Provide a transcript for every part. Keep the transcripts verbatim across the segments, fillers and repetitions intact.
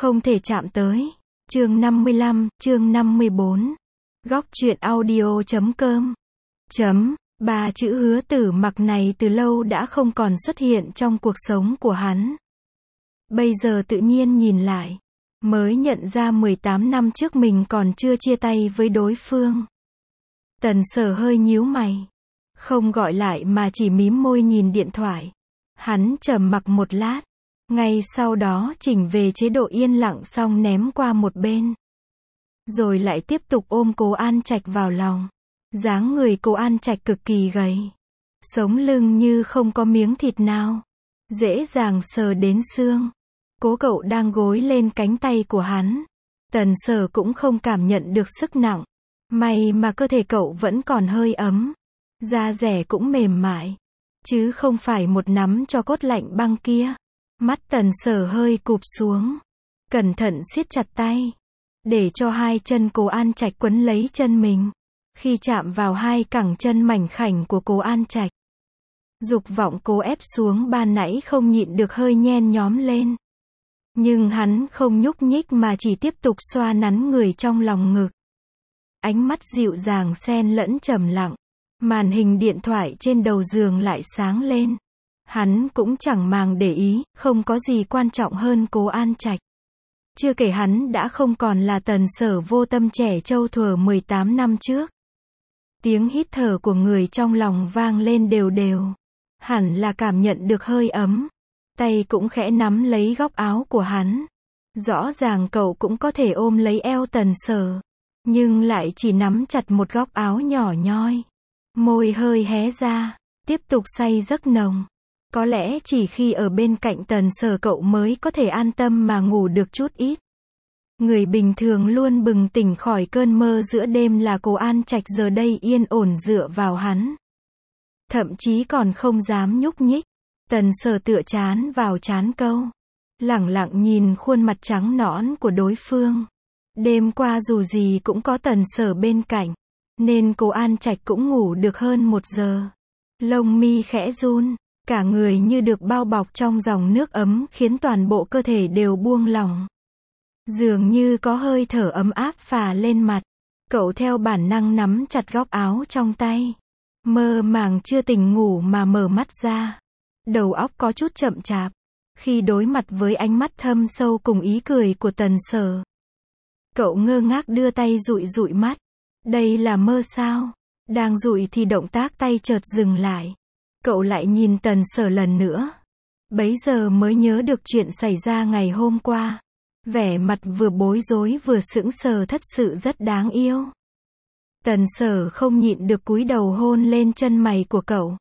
Không thể chạm tới. Chương năm mươi lăm, chương năm mươi bốn. Góc truyện audio chấm com. Chấm, ba chữ Hứa Tử Mặc này từ lâu đã không còn xuất hiện trong cuộc sống của hắn. Bây giờ tự nhiên nhìn lại, mới nhận ra mười tám năm trước mình còn chưa chia tay với đối phương. Tần Sở hơi nhíu mày, không gọi lại mà chỉ mím môi nhìn điện thoại. Hắn trầm mặc một lát, ngay sau đó chỉnh về chế độ yên lặng xong ném qua một bên. Rồi lại tiếp tục ôm Cố An Trạch vào lòng. Dáng người Cố An Trạch cực kỳ gầy, sống lưng như không có miếng thịt nào, dễ dàng sờ đến xương. Cố Cậu đang gối lên cánh tay của hắn. Tần Sở cũng không cảm nhận được sức nặng. May mà cơ thể cậu vẫn còn hơi ấm, da dẻ cũng mềm mại, chứ không phải một nắm cho cốt lạnh băng kia. Mắt Tần Sở hơi cụp xuống, cẩn thận siết chặt tay, để cho hai chân Cố An Trạch quấn lấy chân mình. Khi chạm vào hai cẳng chân mảnh khảnh của Cố An Trạch, dục vọng cố ép xuống ban nãy không nhịn được hơi nhen nhóm lên. Nhưng hắn không nhúc nhích mà chỉ tiếp tục xoa nắn người trong lòng ngực. Ánh mắt dịu dàng xen lẫn trầm lặng. Màn hình điện thoại trên đầu giường lại sáng lên. Hắn cũng chẳng màng để ý, không có gì quan trọng hơn Cố An Trạch. Chưa kể hắn đã không còn là Tần Sở vô tâm trẻ trâu thuở mười tám năm trước. Tiếng hít thở của người trong lòng vang lên đều đều. Hẳn là cảm nhận được hơi ấm. Tay cũng khẽ nắm lấy góc áo của hắn. Rõ ràng cậu cũng có thể ôm lấy eo Tần Sở, nhưng lại chỉ nắm chặt một góc áo nhỏ nhoi. Môi hơi hé ra, tiếp tục say giấc nồng. Có lẽ chỉ khi ở bên cạnh Tần Sở cậu mới có thể an tâm mà ngủ được chút ít. Người bình thường luôn bừng tỉnh khỏi cơn mơ giữa đêm là Cố An Trạch giờ đây yên ổn dựa vào hắn. Thậm chí còn không dám nhúc nhích. Tần Sở tựa chán vào trán câu, lẳng lặng nhìn khuôn mặt trắng nõn của đối phương. Đêm qua dù gì cũng có Tần Sở bên cạnh, nên Cố An Trạch cũng ngủ được hơn một giờ. Lông mi khẽ run, cả người như được bao bọc trong dòng nước ấm khiến toàn bộ cơ thể đều buông lỏng. Dường như có hơi thở ấm áp phả lên mặt. Cậu theo bản năng nắm chặt góc áo trong tay. Mơ màng chưa tỉnh ngủ mà mở mắt ra. Đầu óc có chút chậm chạp. Khi đối mặt với ánh mắt thâm sâu cùng ý cười của Tần Sở, cậu ngơ ngác đưa tay dụi dụi mắt. Đây là mơ sao? Đang dụi thì động tác tay chợt dừng lại. Cậu lại nhìn Tần Sở lần nữa. Bấy giờ mới nhớ được chuyện xảy ra ngày hôm qua. Vẻ mặt vừa bối rối vừa sững sờ thật sự rất đáng yêu. Tần Sở không nhịn được cúi đầu hôn lên chân mày của cậu.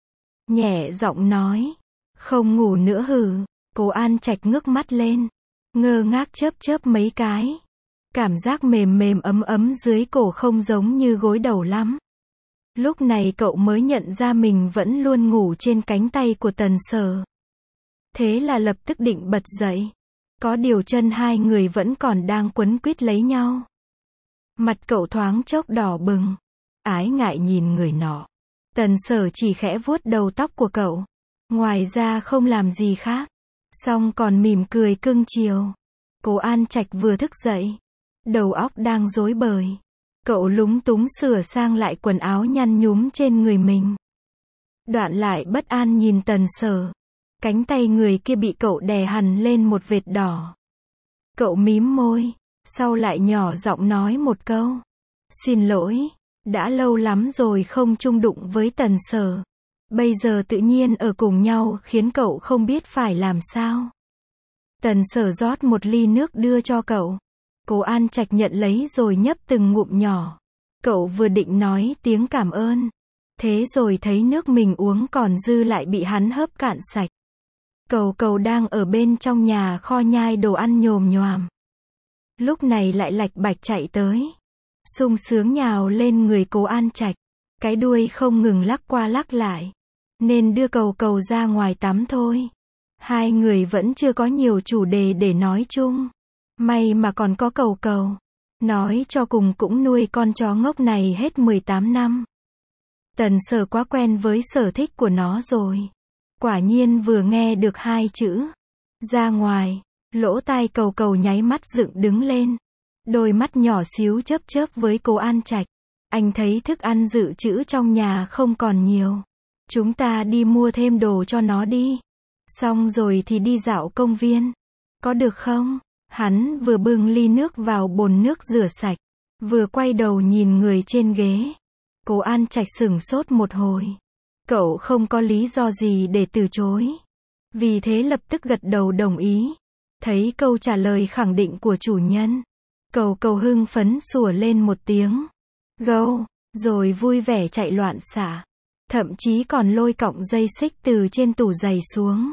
Nhẹ giọng nói, không ngủ nữa hử? Cố An Trạch ngước mắt lên, ngơ ngác chớp chớp mấy cái. Cảm giác mềm mềm ấm ấm dưới cổ không giống như gối đầu lắm. Lúc này cậu mới nhận ra mình vẫn luôn ngủ trên cánh tay của Tần Sở. Thế là lập tức định bật dậy. Có điều chân hai người vẫn còn đang quấn quýt lấy nhau. Mặt cậu thoáng chốc đỏ bừng, ái ngại nhìn người nọ. Tần Sở chỉ khẽ vuốt đầu tóc của cậu, ngoài ra không làm gì khác, xong còn mỉm cười cưng chiều. Cố An Trạch vừa thức dậy, đầu óc đang rối bời. Cậu lúng túng sửa sang lại quần áo nhăn nhúm trên người mình. Đoạn lại bất an nhìn Tần Sở. Cánh tay người kia bị cậu đè hằn lên một vệt đỏ. Cậu mím môi, sau lại nhỏ giọng nói một câu. Xin lỗi, đã lâu lắm rồi không chung đụng với Tần Sở. Bây giờ tự nhiên ở cùng nhau khiến cậu không biết phải làm sao. Tần Sở rót một ly nước đưa cho cậu. Cố An Trạch nhận lấy rồi nhấp từng ngụm nhỏ. Cậu vừa định nói tiếng cảm ơn, thế rồi thấy nước mình uống còn dư lại bị hắn hớp cạn sạch. Cầu Cầu đang ở bên trong nhà kho nhai đồ ăn nhồm nhoàm. Lúc này lại lạch bạch chạy tới, sung sướng nhào lên người Cố An Trạch. Cái đuôi không ngừng lắc qua lắc lại, nên đưa Cầu Cầu ra ngoài tắm thôi. Hai người vẫn chưa có nhiều chủ đề để nói chung. May mà còn có Cầu Cầu. Nói cho cùng cũng nuôi con chó ngốc này hết mười tám năm. Tần Sở quá quen với sở thích của nó rồi. Quả nhiên vừa nghe được hai chữ ra ngoài, Lỗ tai Cầu Cầu nháy mắt dựng đứng lên. Đôi mắt nhỏ xíu chớp chớp với Cố An Trạch. Anh thấy thức ăn dự trữ trong nhà không còn nhiều. Chúng ta đi mua thêm đồ cho nó đi. Xong rồi thì đi dạo công viên. Có được không? Hắn vừa bưng ly nước vào bồn nước rửa sạch, vừa quay đầu nhìn người trên ghế. Cố An Trạch sửng sốt một hồi. Cậu không có lý do gì để từ chối. Vì thế lập tức gật đầu đồng ý. Thấy câu trả lời khẳng định của chủ nhân, Cầu Cầu hưng phấn sủa lên một tiếng. Gâu, rồi vui vẻ chạy loạn xả. Thậm chí còn lôi cọng dây xích từ trên tủ giày xuống.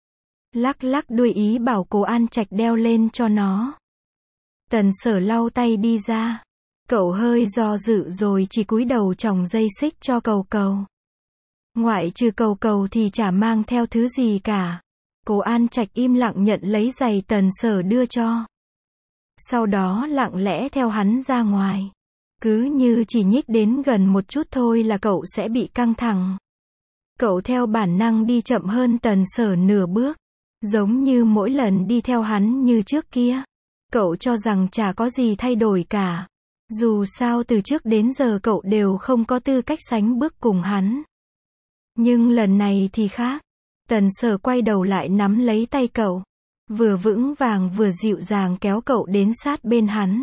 Lắc lắc đuôi ý bảo Cố An Trạch đeo lên cho nó. Tần Sở lau tay đi ra. Cậu hơi do dự rồi chỉ cúi đầu chòng dây xích cho Cầu Cầu. Ngoại trừ Cầu Cầu thì chả mang theo thứ gì cả. Cố An Trạch im lặng nhận lấy giày Tần Sở đưa cho. Sau đó lặng lẽ theo hắn ra ngoài. Cứ như chỉ nhích đến gần một chút thôi là cậu sẽ bị căng thẳng. Cậu theo bản năng đi chậm hơn Tần Sở nửa bước. Giống như mỗi lần đi theo hắn như trước kia. Cậu cho rằng chả có gì thay đổi cả. Dù sao từ trước đến giờ cậu đều không có tư cách sánh bước cùng hắn. Nhưng lần này thì khác. Tần Sở quay đầu lại nắm lấy tay cậu. Vừa vững vàng vừa dịu dàng kéo cậu đến sát bên hắn.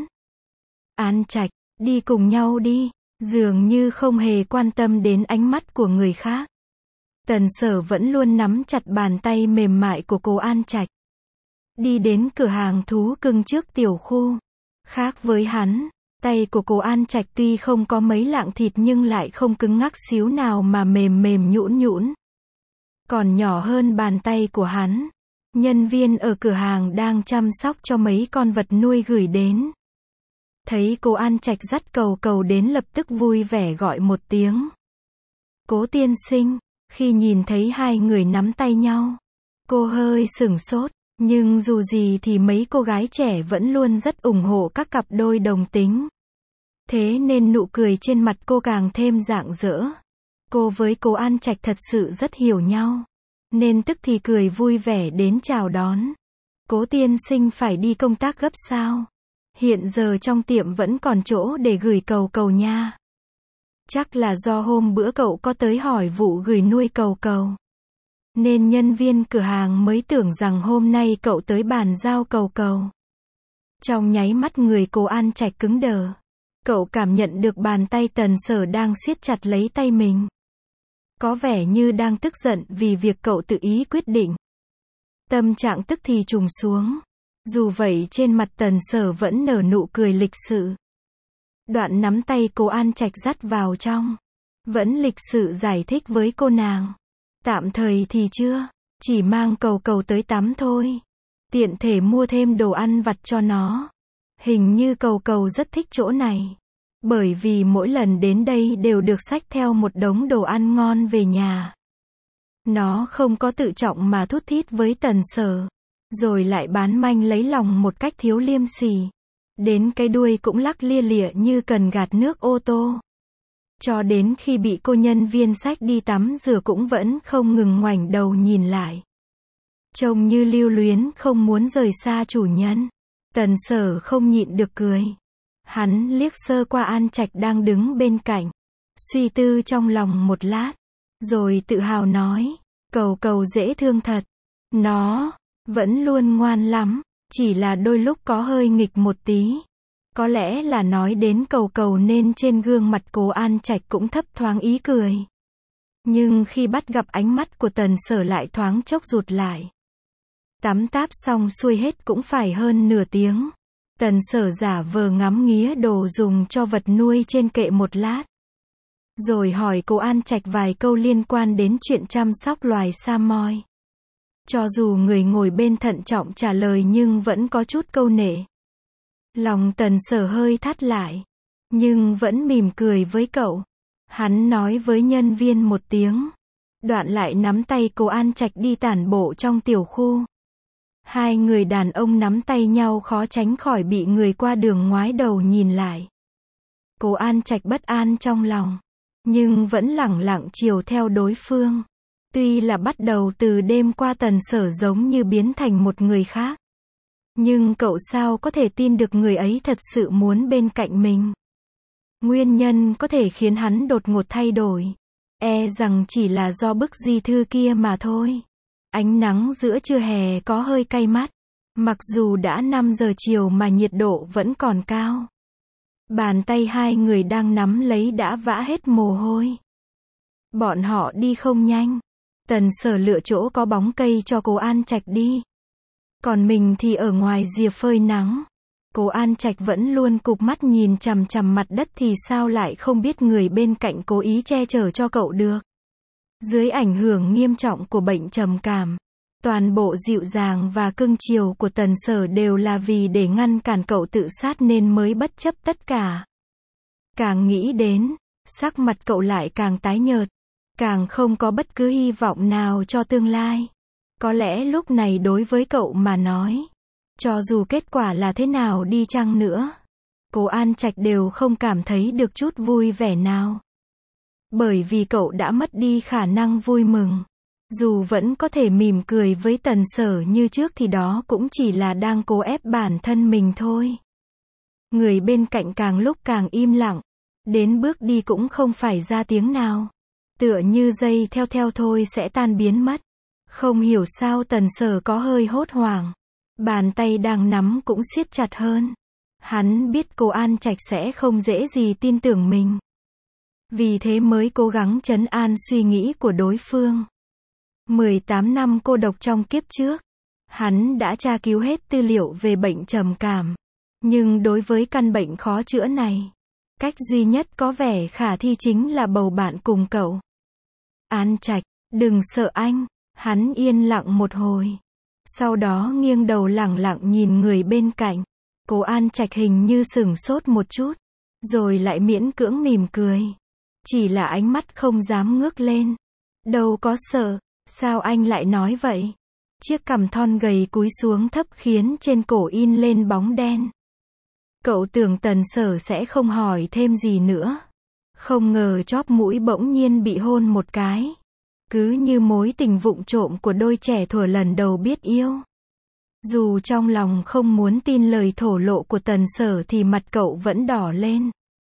An Trạch, đi cùng nhau đi. Dường như không hề quan tâm đến ánh mắt của người khác. Tần Sở vẫn luôn nắm chặt bàn tay mềm mại của Cố An Trạch. Đi đến cửa hàng thú cưng trước tiểu khu. Khác với hắn, tay của Cố An Trạch tuy không có mấy lạng thịt nhưng lại không cứng ngắc xíu nào mà mềm mềm nhũn nhũn. Còn nhỏ hơn bàn tay của hắn. Nhân viên ở cửa hàng đang chăm sóc cho mấy con vật nuôi gửi đến. Thấy Cố An Trạch dắt Cầu Cầu đến lập tức vui vẻ gọi một tiếng. Cố tiên sinh. Khi nhìn thấy hai người nắm tay nhau, cô hơi sửng sốt. Nhưng dù gì thì mấy cô gái trẻ vẫn luôn rất ủng hộ các cặp đôi đồng tính. Thế nên nụ cười trên mặt cô càng thêm rạng rỡ. Cô với Cố An Trạch thật sự rất hiểu nhau. Nên tức thì cười vui vẻ đến chào đón. Cố tiên sinh phải đi công tác gấp sao? Hiện giờ trong tiệm vẫn còn chỗ để gửi Cầu Cầu nha. Chắc là do hôm bữa cậu có tới hỏi vụ gửi nuôi Cầu Cầu. Nên nhân viên cửa hàng mới tưởng rằng hôm nay cậu tới bàn giao Cầu Cầu. Trong nháy mắt người Cố An Trạch cứng đờ. Cậu cảm nhận được bàn tay Tần Sở đang siết chặt lấy tay mình. Có vẻ như đang tức giận vì việc cậu tự ý quyết định. Tâm trạng tức thì trùng xuống. Dù vậy trên mặt Tần Sở vẫn nở nụ cười lịch sự. Đoạn nắm tay Cố An Trạch dắt vào trong. Vẫn lịch sự giải thích với cô nàng. Tạm thời thì chưa. Chỉ mang Cầu Cầu tới tắm thôi. Tiện thể mua thêm đồ ăn vặt cho nó. Hình như Cầu Cầu rất thích chỗ này. Bởi vì mỗi lần đến đây đều được xách theo một đống đồ ăn ngon về nhà. Nó không có tự trọng mà thút thít với Tần Sở. Rồi lại bán manh lấy lòng một cách thiếu liêm sỉ. Đến cái đuôi cũng lắc lia lịa như cần gạt nước ô tô. Cho đến khi bị cô nhân viên xách đi tắm rửa cũng vẫn không ngừng ngoảnh đầu nhìn lại. Trông như lưu luyến không muốn rời xa chủ nhân. Tần Sở không nhịn được cười. Hắn liếc sơ qua An Trạch đang đứng bên cạnh. Suy tư trong lòng một lát. Rồi tự hào nói. Cầu Cầu dễ thương thật. Nó vẫn luôn ngoan lắm. Chỉ là đôi lúc có hơi nghịch một tí. Có lẽ là nói đến Cầu Cầu nên trên gương mặt Cố An Trạch cũng thấp thoáng ý cười. Nhưng khi bắt gặp ánh mắt của Tần Sở lại thoáng chốc rụt lại. Tắm táp xong xuôi hết cũng phải hơn nửa tiếng. Tần Sở giả vờ ngắm nghía đồ dùng cho vật nuôi trên kệ một lát. Rồi hỏi Cố An Trạch vài câu liên quan đến chuyện chăm sóc loài Samoyed. Cho dù người ngồi bên thận trọng trả lời nhưng vẫn có chút câu nệ. Lòng Tần Sở hơi thắt lại. Nhưng vẫn mỉm cười với cậu. Hắn nói với nhân viên một tiếng. Đoạn lại nắm tay Cố An Trạch đi tản bộ trong tiểu khu. Hai người đàn ông nắm tay nhau khó tránh khỏi bị người qua đường ngoái đầu nhìn lại. Cố An Trạch bất an trong lòng. Nhưng vẫn lẳng lặng chiều theo đối phương. Tuy là bắt đầu từ đêm qua Tần Sở giống như biến thành một người khác. Nhưng cậu sao có thể tin được người ấy thật sự muốn bên cạnh mình? Nguyên nhân có thể khiến hắn đột ngột thay đổi. E rằng chỉ là do bức di thư kia mà thôi. Ánh nắng giữa trưa hè có hơi cay mắt. Mặc dù đã năm giờ chiều mà nhiệt độ vẫn còn cao. Bàn tay hai người đang nắm lấy đã vã hết mồ hôi. Bọn họ đi không nhanh. Tần Sở lựa chỗ có bóng cây cho Cố An Trạch đi. Còn mình thì ở ngoài rìa phơi nắng. Cố An Trạch vẫn luôn cụp mắt nhìn chằm chằm mặt đất thì sao lại không biết người bên cạnh cố ý che chở cho cậu được. Dưới ảnh hưởng nghiêm trọng của bệnh trầm cảm, toàn bộ dịu dàng và cưng chiều của Tần Sở đều là vì để ngăn cản cậu tự sát nên mới bất chấp tất cả. Càng nghĩ đến, sắc mặt cậu lại càng tái nhợt, càng không có bất cứ hy vọng nào cho tương lai. Có lẽ lúc này đối với cậu mà nói, cho dù kết quả là thế nào đi chăng nữa, Cố An Trạch đều không cảm thấy được chút vui vẻ nào. Bởi vì cậu đã mất đi khả năng vui mừng. Dù vẫn có thể mỉm cười với Tần Sở như trước thì đó cũng chỉ là đang cố ép bản thân mình thôi. Người bên cạnh càng lúc càng im lặng, đến bước đi cũng không phải ra tiếng nào. Tựa như dây theo theo thôi sẽ tan biến mất. Không hiểu sao Tần Sở có hơi hốt hoảng. Bàn tay đang nắm cũng siết chặt hơn. Hắn biết Cố An Trạch sẽ không dễ gì tin tưởng mình. Vì thế mới cố gắng trấn an suy nghĩ của đối phương. mười tám năm cô độc trong kiếp trước. Hắn đã tra cứu hết tư liệu về bệnh trầm cảm. Nhưng đối với căn bệnh khó chữa này, cách duy nhất có vẻ khả thi chính là bầu bạn cùng cậu. An Trạch, đừng sợ anh. Hắn yên lặng một hồi. Sau đó nghiêng đầu lẳng lặng nhìn người bên cạnh. Cố An Trạch hình như sửng sốt một chút. Rồi lại miễn cưỡng mỉm cười. Chỉ là ánh mắt không dám ngước lên. Đâu có sợ. Sao anh lại nói vậy? Chiếc cằm thon gầy cúi xuống thấp khiến trên cổ in lên bóng đen. Cậu tưởng Tần Sở sẽ không hỏi thêm gì nữa. Không ngờ chóp mũi bỗng nhiên bị hôn một cái. Cứ như mối tình vụng trộm của đôi trẻ thuở lần đầu biết yêu. Dù trong lòng không muốn tin lời thổ lộ của Tần Sở thì mặt cậu vẫn đỏ lên.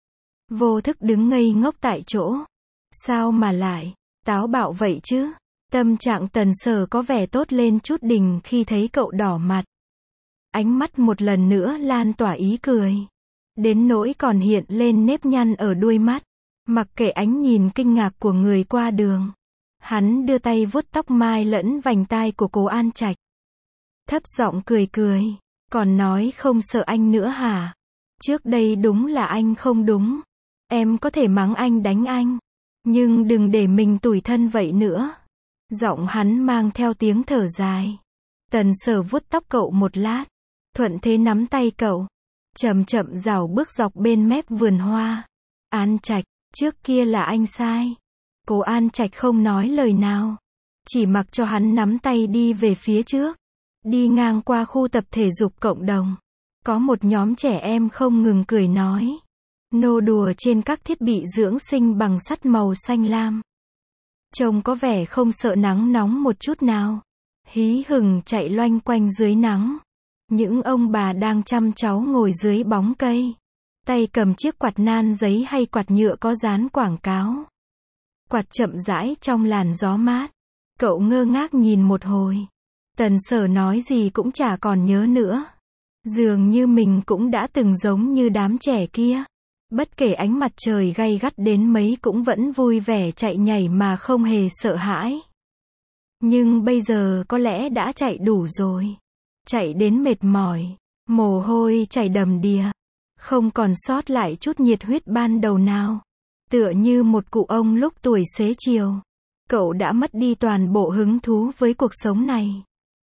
Vô thức đứng ngây ngốc tại chỗ. Sao mà lại táo bạo vậy chứ? Tâm trạng Tần Sở có vẻ tốt lên chút đỉnh khi thấy cậu đỏ mặt. Ánh mắt một lần nữa lan tỏa ý cười. Đến nỗi còn hiện lên nếp nhăn ở đuôi mắt. Mặc kệ ánh nhìn kinh ngạc của người qua đường. Hắn đưa tay vuốt tóc mai lẫn vành tai của Cố An Trạch. Thấp giọng cười cười. Còn nói không sợ anh nữa hả? Trước đây đúng là anh không đúng. Em có thể mắng anh đánh anh. Nhưng đừng để mình tủi thân vậy nữa. Giọng hắn mang theo tiếng thở dài. Tần Sở vuốt tóc cậu một lát. Thuận thế nắm tay cậu. Chậm chậm rảo bước dọc bên mép vườn hoa. An Trạch, trước kia là anh sai. Cố An Trạch không nói lời nào. Chỉ mặc cho hắn nắm tay đi về phía trước. Đi ngang qua khu tập thể dục cộng đồng. Có một nhóm trẻ em không ngừng cười nói. Nô đùa trên các thiết bị dưỡng sinh bằng sắt màu xanh lam. Trông có vẻ không sợ nắng nóng một chút nào. Hí hửng chạy loanh quanh dưới nắng. Những ông bà đang chăm cháu ngồi dưới bóng cây. Tay cầm chiếc quạt nan giấy hay quạt nhựa có dán quảng cáo. Quạt chậm rãi trong làn gió mát. Cậu ngơ ngác nhìn một hồi. Tần Sở nói gì cũng chả còn nhớ nữa. Dường như mình cũng đã từng giống như đám trẻ kia. Bất kể ánh mặt trời gay gắt đến mấy cũng vẫn vui vẻ chạy nhảy mà không hề sợ hãi. Nhưng bây giờ có lẽ đã chạy đủ rồi. Chạy đến mệt mỏi. Mồ hôi chảy đầm đìa. Không còn sót lại chút nhiệt huyết ban đầu nào. Tựa như một cụ ông lúc tuổi xế chiều. Cậu đã mất đi toàn bộ hứng thú với cuộc sống này.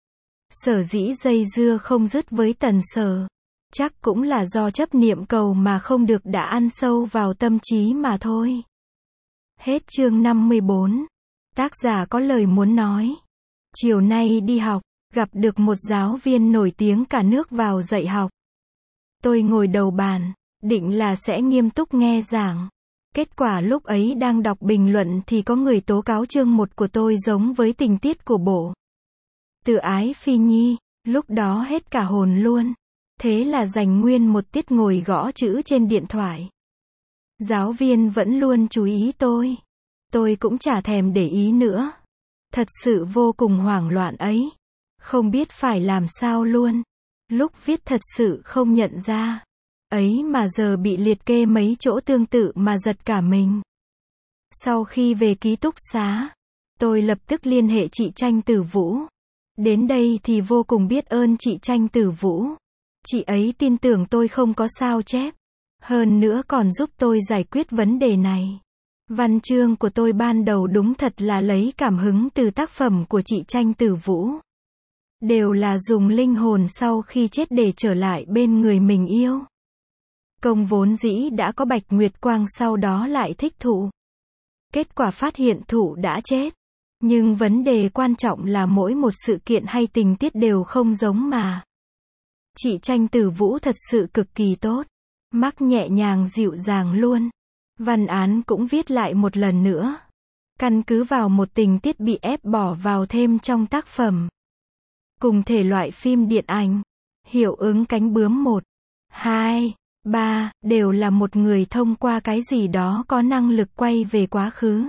Sở dĩ dây dưa không dứt với Tần Sở. Chắc cũng là do chấp niệm cầu mà không được đã ăn sâu vào tâm trí mà thôi. Hết chương năm mươi bốn. Tác giả có lời muốn nói. Chiều nay đi học, gặp được một giáo viên nổi tiếng cả nước vào dạy học. Tôi ngồi đầu bàn, định là sẽ nghiêm túc nghe giảng. Kết quả lúc ấy đang đọc bình luận thì có người tố cáo chương một của tôi giống với tình tiết của bộ Tự Ái Phi Nhi. Lúc đó hết cả hồn luôn. Thế là dành nguyên một tiết ngồi gõ chữ trên điện thoại. Giáo viên vẫn luôn chú ý tôi. Tôi cũng chả thèm để ý nữa. Thật sự vô cùng hoảng loạn ấy. Không biết phải làm sao luôn. Lúc viết thật sự không nhận ra. Ấy mà giờ bị liệt kê mấy chỗ tương tự mà giật cả mình. Sau khi về ký túc xá, tôi lập tức liên hệ chị Tranh Tử Vũ. Đến đây thì vô cùng biết ơn chị Tranh Tử Vũ. Chị ấy tin tưởng tôi không có sao chép. Hơn nữa còn giúp tôi giải quyết vấn đề này. Văn chương của tôi ban đầu đúng thật là lấy cảm hứng từ tác phẩm của chị Tranh Tử Vũ. Đều là dùng linh hồn sau khi chết để trở lại bên người mình yêu. Công vốn dĩ đã có Bạch Nguyệt Quang, sau đó lại thích Thụ. Kết quả phát hiện Thụ đã chết. Nhưng vấn đề quan trọng là mỗi một sự kiện hay tình tiết đều không giống mà. Chị Tranh Tử Vũ thật sự cực kỳ tốt. Mắc nhẹ nhàng dịu dàng luôn. Văn án cũng viết lại một lần nữa. Căn cứ vào một tình tiết bị ép bỏ vào thêm trong tác phẩm. Cùng thể loại phim điện ảnh. Hiệu ứng cánh bướm một, hai, ba, đều là một người thông qua cái gì đó có năng lực quay về quá khứ.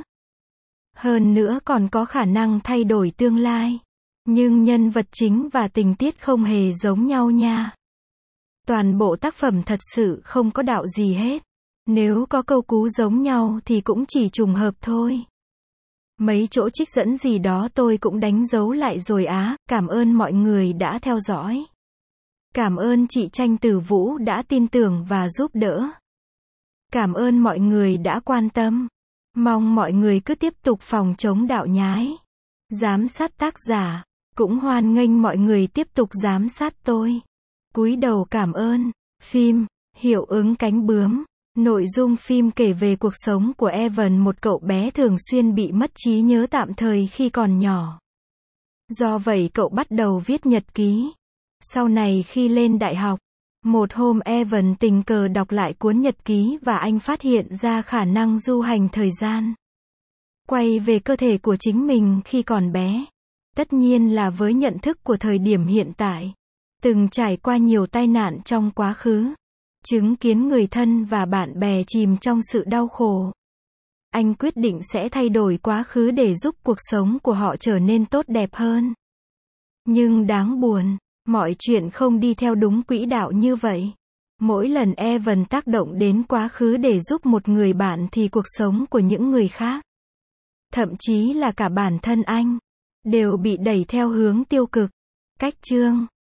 Hơn nữa còn có khả năng thay đổi tương lai. Nhưng nhân vật chính và tình tiết không hề giống nhau nha. Toàn bộ tác phẩm thật sự không có đạo gì hết. Nếu có câu cú giống nhau thì cũng chỉ trùng hợp thôi. Mấy chỗ trích dẫn gì đó tôi cũng đánh dấu lại rồi á. Cảm ơn mọi người đã theo dõi. Cảm ơn chị Tranh Tử Vũ đã tin tưởng và giúp đỡ. Cảm ơn mọi người đã quan tâm. Mong mọi người cứ tiếp tục phòng chống đạo nhái. Giám sát tác giả. Cũng hoan nghênh mọi người tiếp tục giám sát tôi. Cúi đầu cảm ơn. Phim, Hiệu ứng cánh bướm. Nội dung phim kể về cuộc sống của Evan, một cậu bé thường xuyên bị mất trí nhớ tạm thời khi còn nhỏ. Do vậy cậu bắt đầu viết nhật ký. Sau này khi lên đại học, một hôm Evan tình cờ đọc lại cuốn nhật ký và anh phát hiện ra khả năng du hành thời gian. Quay về cơ thể của chính mình khi còn bé. Tất nhiên là với nhận thức của thời điểm hiện tại. Từng trải qua nhiều tai nạn trong quá khứ. Chứng kiến người thân và bạn bè chìm trong sự đau khổ. Anh quyết định sẽ thay đổi quá khứ để giúp cuộc sống của họ trở nên tốt đẹp hơn. Nhưng đáng buồn, mọi chuyện không đi theo đúng quỹ đạo như vậy. Mỗi lần Evan tác động đến quá khứ để giúp một người bạn thì cuộc sống của những người khác, thậm chí là cả bản thân anh, đều bị đẩy theo hướng tiêu cực. Cách chương